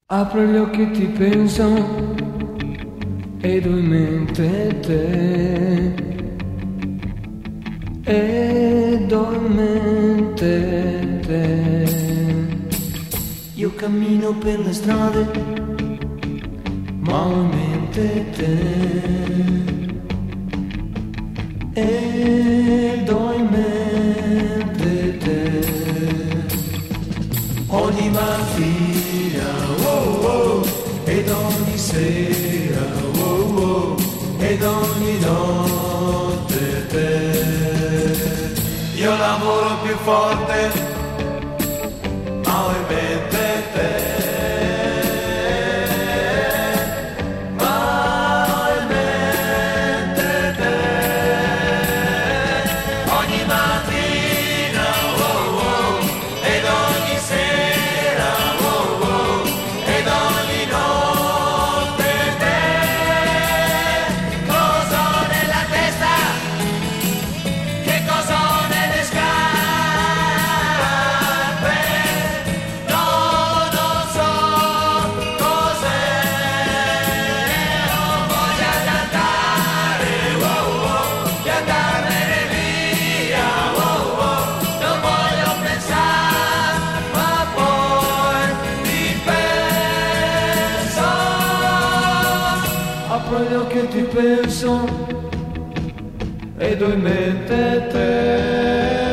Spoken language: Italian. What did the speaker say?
Apro gli occhi e ti penso ed ho in mente te, ed ho in mente te. Io cammino per le strade ma ho in mente te, ed ho in mente te. Ogni mattina, oh oh, ed ogni sera, oh oh, ed ogni notte te. Io lavoro più forte, ma ho in mente te. Apro gli occhi e ti penso ed ho in mente te.